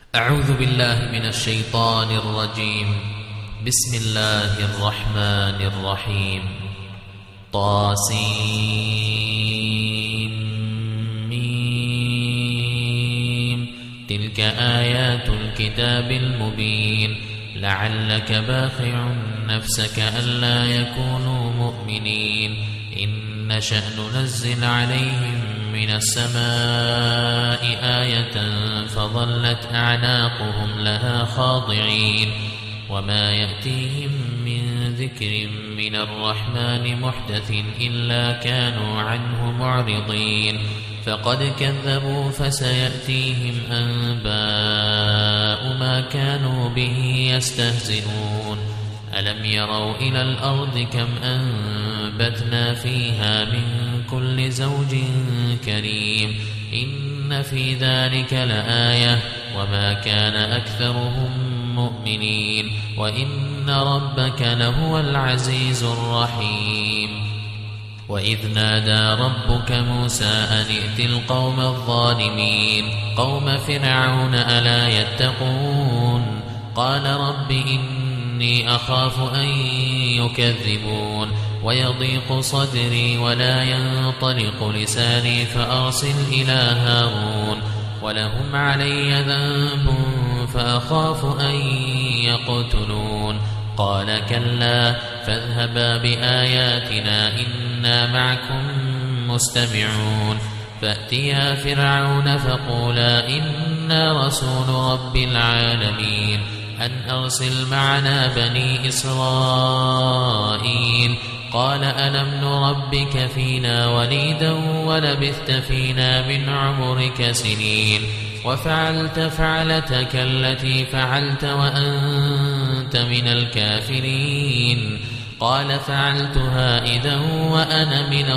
أعوذ بالله من الشيطان الرجيم. بسم الله الرحمن الرحيم. طاسيم. تلك آيات الكتاب المبين. لعلك باخع نفسك ألا يكونوا مؤمنين. إن نشأ ننزل عليهم من السماء آية فظلت أعناقهم لها خاضعين. وما يأتيهم من ذكر من الرحمن محدث إلا كانوا عنه معرضين. فقد كذبوا فسيأتيهم أنباء ما كانوا به يستهزئون. ألم يروا إلى الأرض كم أنبتنا فيها من كل زوج كريم. إن في ذلك لآية وما كان أكثرهم مؤمنين. وإن ربك لهو العزيز الرحيم. وإذ نادى ربك موسى أن ائت القوم الظالمين قوم فرعون ألا يتقون. قال رب إني أخاف أن يكذبون ويضيق صدري ولا ينطلق لساني فأرسل إلى هارون ولهم علي ذنب فأخاف أن يقتلون. قال كلا فاذهبا بآياتنا إنا معكم مستمعون. فأتيا فرعون فقولا إنا رسول رب العالمين أن أرسل معنا بني إسرائيل. قال ألم نربك فينا وليدا ولبثت فينا من عمرك سنين وفعلت فعلتك التي فعلت وأنت من الكافرين. قال فعلتها إذا وأنا من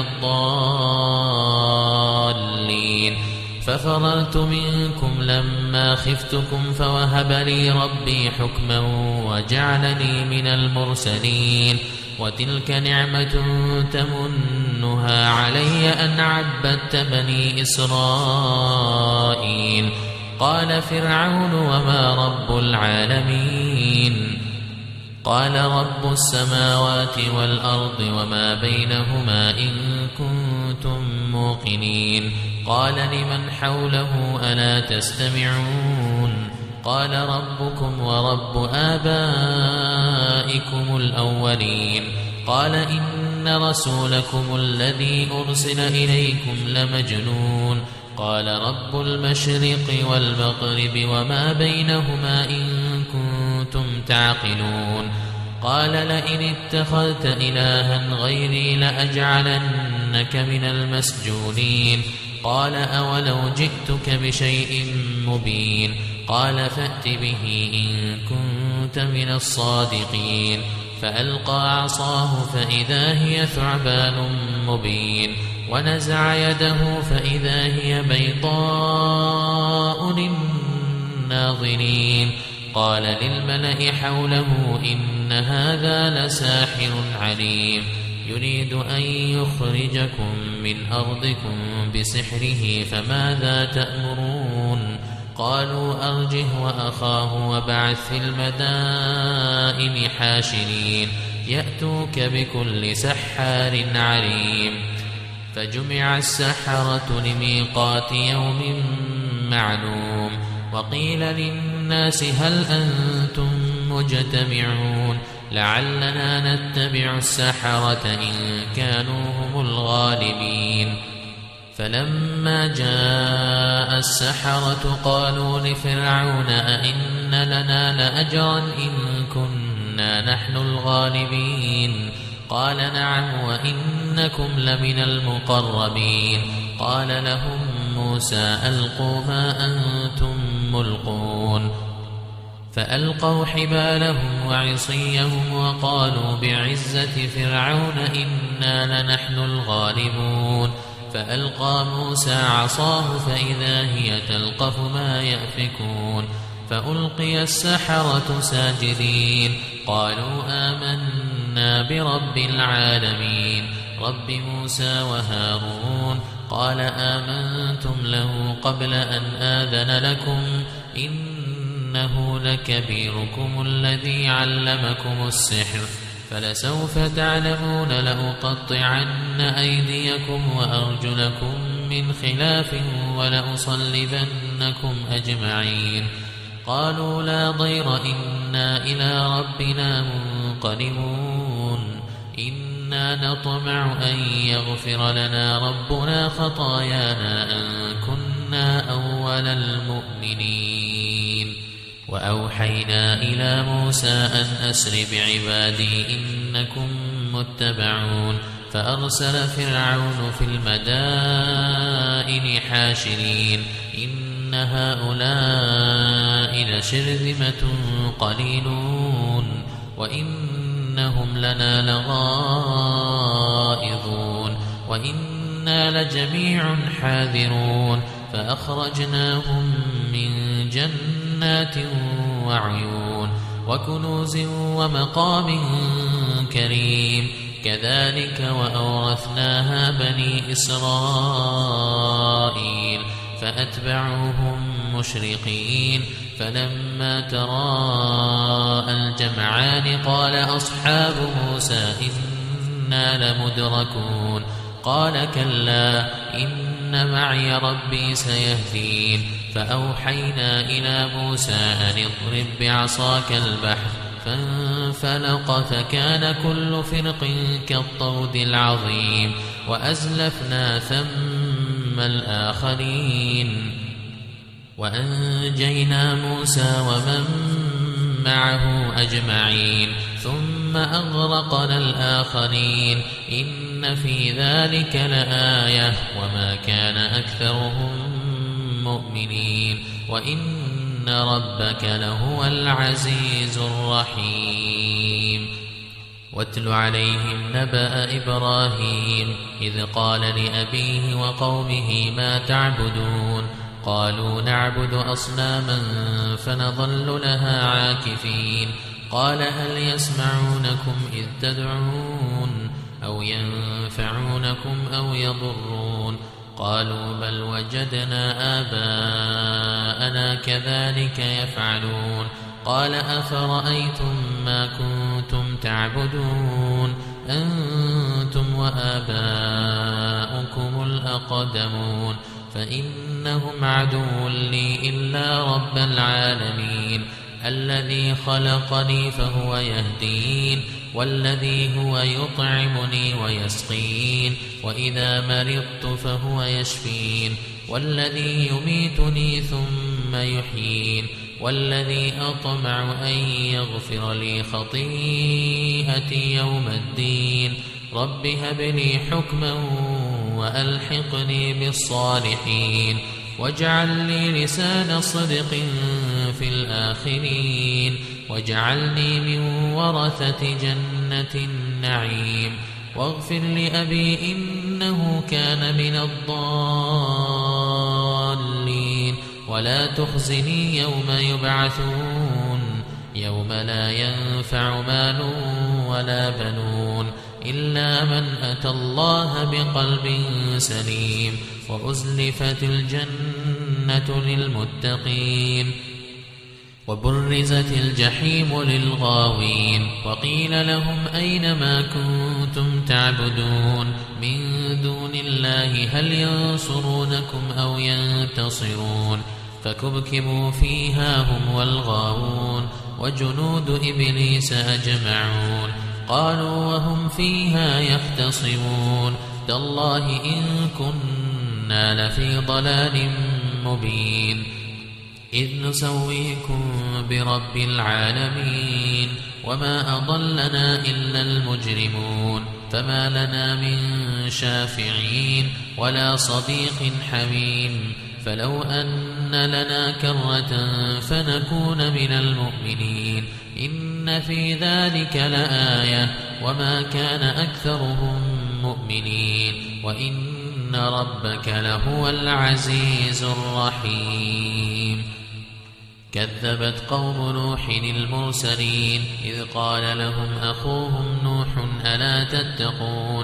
الضالين. ففررت منكم لما خفتكم فوهب لي ربي حكما وجعلني من المرسلين. وتلك نعمة تمنها علي أن عبدت بني إسرائيل. قال فرعون وما رب العالمين. قال رب السماوات والأرض وما بينهما إن كنتم موقنين. قال لمن حوله ألا تستمعون. قال ربكم ورب آبائكم الأولين. قال إن رسولكم الذي أرسل إليكم لمجنون. قال رب المشرق والمغرب وما بينهما إن كنتم تعقلون. قال لئن اتخذت إلها غيري لأجعلنك من المسجونين. قال أولو جئتك بشيء مبين. قال فأت به إن كنت من الصادقين. فألقى عصاه فإذا هي ثعبان مبين. ونزع يده فإذا هي بيضاء للناظرين. قال للملأ حوله إن هذا لساحر عليم يريد أن يخرجكم من أرضكم بسحره فماذا تأمرون. قالوا أرجه وأخاه وابعث في المدائن حاشرين يأتوك بكل سحار عليم. فجمع السحرة لميقات يوم معلوم. وقيل للناس هل أنتم مجتمعون لعلنا نتبع السحرة إن كانوا هم الغالبين. فلما جاء السحرة قالوا لفرعون أئن لنا لأجرا إن كنا نحن الغالبين. قال نعم وإنكم لمن المقربين. قال لهم موسى ألقوا ما أنتم ملقون. فألقوا حبالهم وعصيهم وقالوا بعزة فرعون إنا لنحن الغالبون. فألقى موسى عصاه فإذا هي تلقف ما يأفكون. فألقي السحرة ساجدين قالوا آمنا برب العالمين رب موسى وهارون. قال آمنتم له قبل أن آذن لكم إن إنه لكبيركم الذي علمكم السحر فلسوف تعلمون لأقطعن أيديكم وأرجلكم من خلاف ولأصلبنكم أجمعين قالوا لا ضير إنا إلى ربنا منقلبون إنا نطمع أن يغفر لنا ربنا خطايانا أن كنا أول المؤمنين وأوحينا إلى موسى أن أسر بعبادي إنكم متبعون فأرسل فرعون في المدائن حاشرين إن هؤلاء لشرذمة قليلون وإنهم لنا لغائظون وإنا لجميع حاذرون فأخرجناهم من جنات وعيون وكنوز ومقام كريم كذلك وأورثناها بني إسرائيل فأتبعوهم مشرقين فلما تراءى الجمعان قال أصحاب موسى إنا لمدركون قال كلا إن معي ربي سيهدين فأوحينا إلى موسى أن اضرب بعصاك البحر فانفلق فكان كل فرق كالطود العظيم وأزلفنا ثم الآخرين وأنجينا موسى ومن معه أجمعين ثم أغرقنا الآخرين إن في ذلك لآية وما كان أكثرهم مؤمنين وإن ربك لهو العزيز الرحيم واتل عليهم نبأ إبراهيم إذ قال لأبيه وقومه ما تعبدون قالوا نعبد أصناما فنظل لها عاكفين قال هل يسمعونكم إذ تدعون أو ينفعونكم أو يضرون قالوا بل وجدنا آباءنا كذلك يفعلون قال أفرأيتم ما كنتم تعبدون أنتم وآباؤكم الأقدمون فإنهم عدو لي إلا رب العالمين الذي خلقني فهو يهدين والذي هو يطعمني ويسقين وإذا مرضت فهو يشفين والذي يميتني ثم يحيين والذي أطمع أن يغفر لي خطيئتي يوم الدين رب هب لي حكما وألحقني بالصالحين واجعل لي لسان صدق في الآخرين واجعلني من ورثة جنة النعيم واغفر لأبي إنه كان من الضالين ولا تخزني يوم يبعثون يوم لا ينفع مال ولا بنون إلا من أتى الله بقلب سليم وأزلفت الجنة للمتقين وبرزت الجحيم للغاوين وقيل لهم أين ما كنتم تعبدون من دون الله هل ينصرونكم أو ينتصرون فكبكبوا فيها هم والغاوون وجنود إبليس أجمعون قالوا وهم فيها يختصمون تالله إن كنا لفي ضلال مبين إذ نسويكم برب العالمين وما أضلنا إلا المجرمون فما لنا من شافعين ولا صديق حميم فلو أن لنا كرة فنكون من المؤمنين إن في ذلك لآية وما كان أكثرهم مؤمنين وإن ربك لهو العزيز الرحيم كذبت قوم نوح المرسلين إذ قال لهم أخوهم نوح ألا تتقون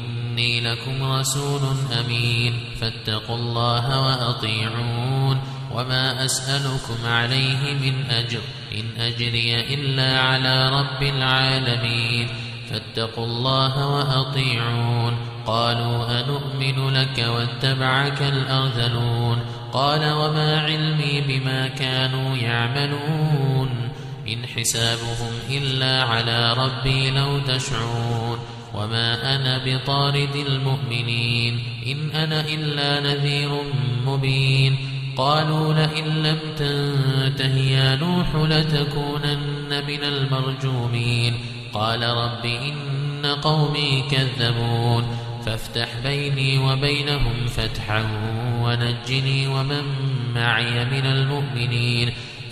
إني لكم رسول أمين فاتقوا الله وأطيعون وما أسألكم عليه من أجر إن أجري إلا على رب العالمين فاتقوا الله وأطيعون قالوا أنؤمن لك واتبعك الأرذلون قال وما علمي بما كانوا يعملون إن حسابهم إلا على ربي لو تشعرون وما أنا بطارد المؤمنين إن أنا إلا نذير مبين قالوا لئن لم تنته يا نوح لتكونن من المرجومين قال رب إن قومي كذبون فافتح بيني وبينهم فتحا ونجني ومن معي من المؤمنين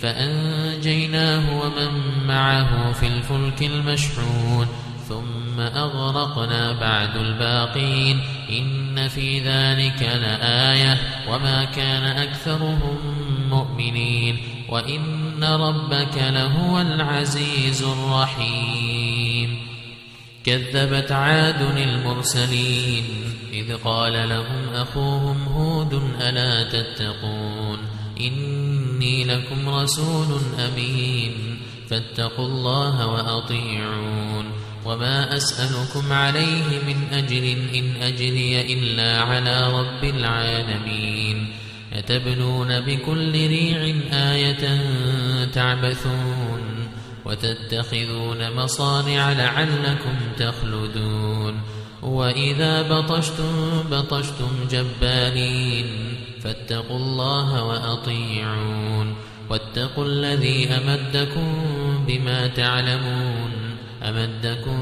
فأنجيناه ومن معه في الفلك المشحون ثم أغرقنا بعد الباقين إن في ذلك لآية وما كان أكثرهم مؤمنين وإن ربك لهو العزيز الرحيم كذبت عاد المرسلين إذ قال لهم أخوهم هود ألا تتقون إني لكم رسول أمين فاتقوا الله وأطيعون وما أسألكم عليه من أجر إن أجري إلا على رب العالمين أتبنون بكل ريع آية تعبثون وتتخذون مصانع لعلكم تخلدون وإذا بطشتم جبارين فاتقوا الله وأطيعون واتقوا الذي أمدكم بما تعلمون أمدكم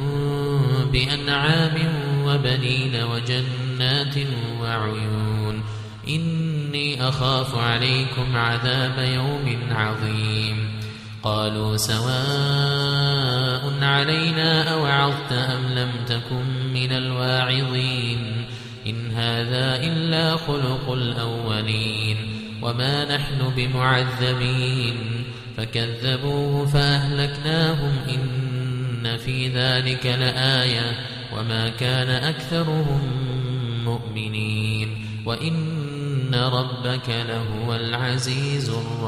بأنعام وبنين وجنات وعيون إني أخاف عليكم عذاب يوم عظيم قالوا سواء علينا أوعظت أم لم تكن من الواعظين إن هذا إلا خلق الأولين وما نحن بمعذبين فكذبوه فأهلكناهم إن في ذلك لآية وما كان أكثرهم مؤمنين وإن ربك لهو العزيز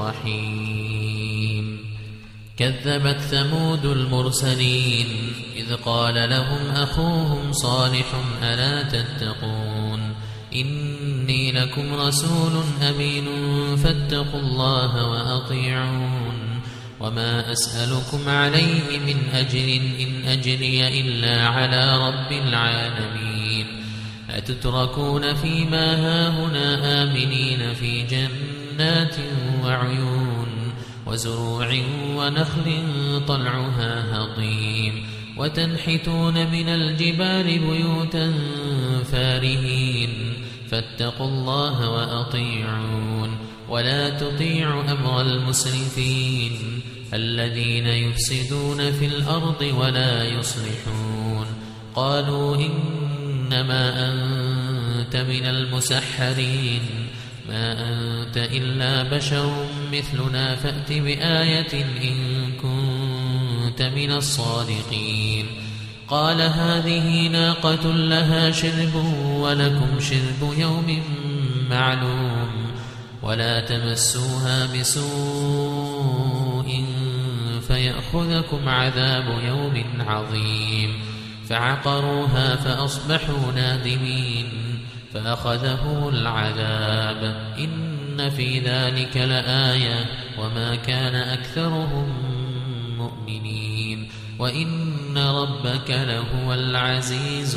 الرحيم كذبت ثمود المرسلين إذ قال لهم أخوهم صالح ألا تتقون إني لكم رسول أمين فاتقوا الله وأطيعون وما أسألكم عليه من أجر إن أجري إلا على رب العالمين أتتركون فيما هاهنا آمنين في جنات وعيون وزروع ونخل طلعها هضيم وتنحتون من الجبال بيوتا فارهين فاتقوا الله وأطيعون ولا تطيعوا أمر المسرفين الذين يفسدون في الأرض ولا يصلحون قالوا إنما أنت من المسحرين ما أنت إلا بشر مثلنا فأت بآية إن كنت من الصادقين قال هذه ناقة لها شرب ولكم شرب يوم معلوم ولا تمسوها بسوء فيأخذكم عذاب يوم عظيم فعقروها فأصبحوا نادمين فأخذهم العذاب إن في ذلك لآية وما كان أكثرهم مؤمنين وإن ربك لهو العزيز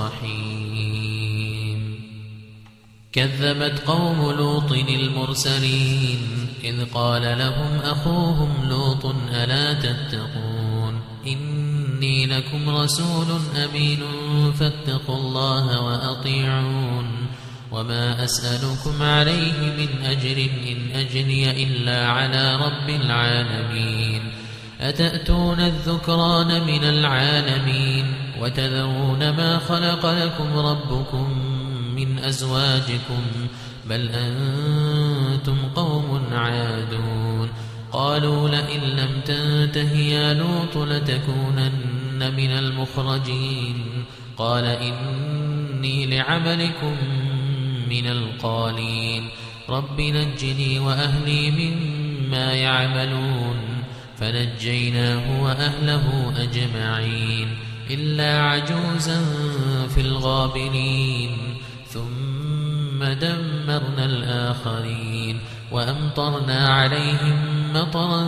الرحيم كذبت قوم لوط المرسلين إذ قال لهم أخوهم لوط ألا تتقون إني لكم رسول أمين فاتقوا الله وأطيعون وما أسألكم عليه من أجر إن أجري إلا على رب العالمين أتأتون الذكران من العالمين وتذرون ما خلق لكم ربكم من أزواجكم بل أنتم قوم عادون قالوا لئن لم تنته يا لوط لتكونن من المخرجين قال إني لعملكم من القالين رب نجني وأهلي مما يعملون فنجيناه وأهله أجمعين إلا عجوزا في الغابرين ثم دمرنا الآخرين وأمطرنا عليهم مطرا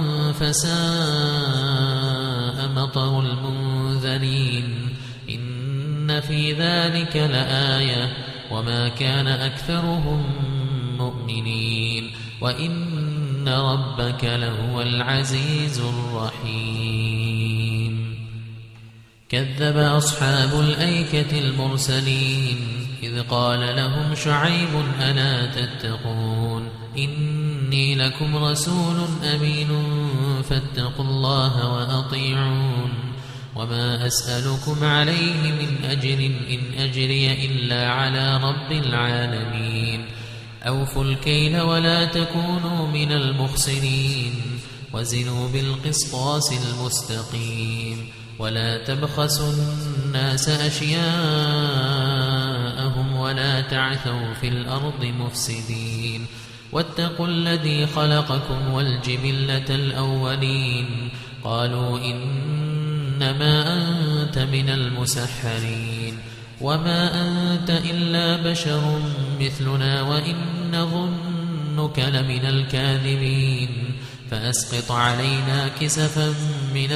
فساء مطر المنذرين إن في ذلك لآية وما كان أكثرهم مؤمنين وإن ربك لهو العزيز الرحيم كذب أصحاب الأيكة المرسلين إذ قال لهم شعيب ألا تتقون إني لكم رسول أمين فاتقوا الله وأطيعون وما أسألكم عليه من أجر إن أجري إلا على رب العالمين أوفوا الكيل ولا تكونوا من المخسرين وزنوا بالقسطاس المستقيم ولا تبخسوا الناس أشياءهم ولا تعثوا في الأرض مفسدين واتقوا الذي خلقكم والجبلة الأولين قالوا إنما أنت من المسحرين وما أنت إلا بشر مثلنا وإن نظنك لمن الكاذبين فأسقط علينا كسفا من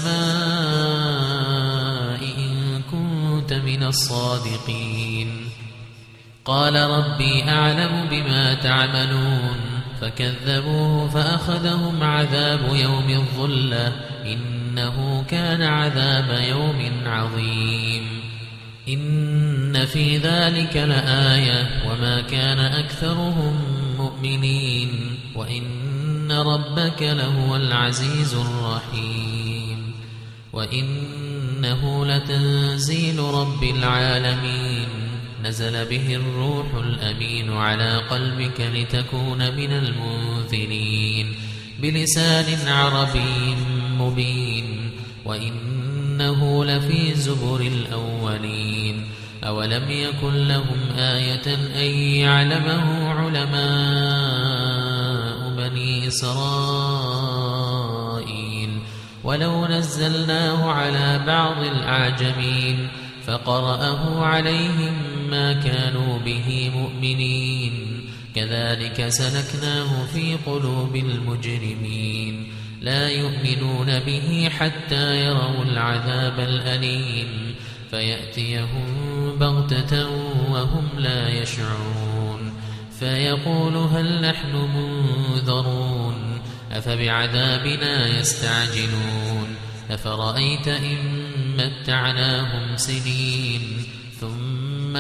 السماء إن كنت من الصادقين قال ربي أعلم بما تعملون فكذبوه فأخذهم عذاب يوم الظلة إنه كان عذاب يوم عظيم إن في ذلك لآية وما كان أكثرهم مؤمنين وإن ربك لهو العزيز الرحيم وإنه لتنزيل رب العالمين نزل به الروح الأمين على قلبك لتكون من المنذرين بلسان عربي مبين وإنه لفي زبر الأولين أولم يكن لهم آية أن يعلمه علماء بني إسرائيل ولو نزلناه على بعض الأعجمين فقرأه عليهم ما كانوا به مؤمنين كذلك سلكناه في قلوب المجرمين لا يؤمنون به حتى يروا العذاب الأليم فيأتيهم بغتة وهم لا يشعرون فيقول هل نحن منذرون أفبعذابنا يستعجلون أفرأيت إن متعناهم سنين ثم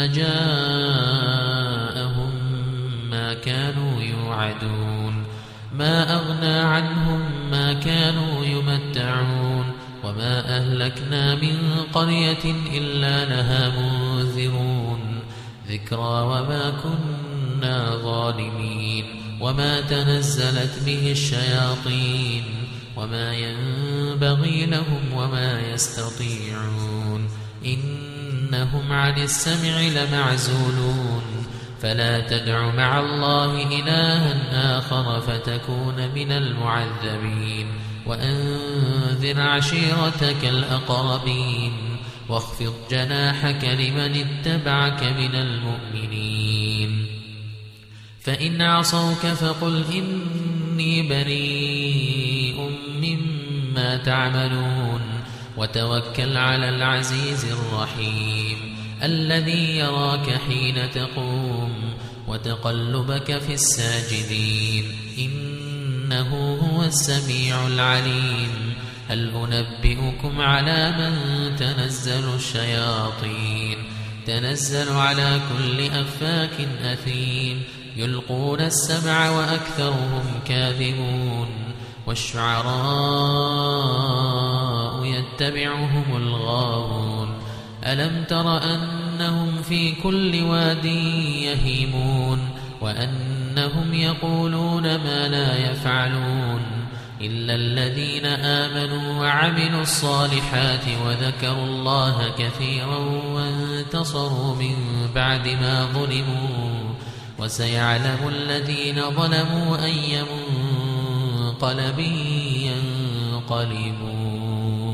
جاءهم ما كانوا يوعدون ما أغنى عنهم ما كانوا يمتعون وما أهلكنا من قرية إلا لها منذرون ذكرى وما كنا ظالمين وما تنزلت به الشياطين وما ينبغي لهم وما يستطيعون إنهم عن السمع لمعزولون فلا تدع مع الله إلها آخر فتكون من المعذبين وأنذر عشيرتك الأقربين واخفض جناحك لمن اتبعك من المؤمنين فإن عصوك فقل إني بريء مما تعملون وتوكل على العزيز الرحيم الذي يراك حين تقوم وتقلبك في الساجدين إنه هو السميع العليم هل أنبئكم على من تنزل الشياطين تنزل على كل أفاك أثيم يلقون السمع وأكثرهم كاذبون والشعراء يتبعهم الغاوون ألم تر أنهم في كل واد يهيمون وأنهم يقولون ما لا يفعلون إلا الذين آمنوا وعملوا الصالحات وذكروا الله كثيرا وانتصروا من بعد ما ظلموا وسيعلم الذين ظلموا أي منقلب ينقلبون.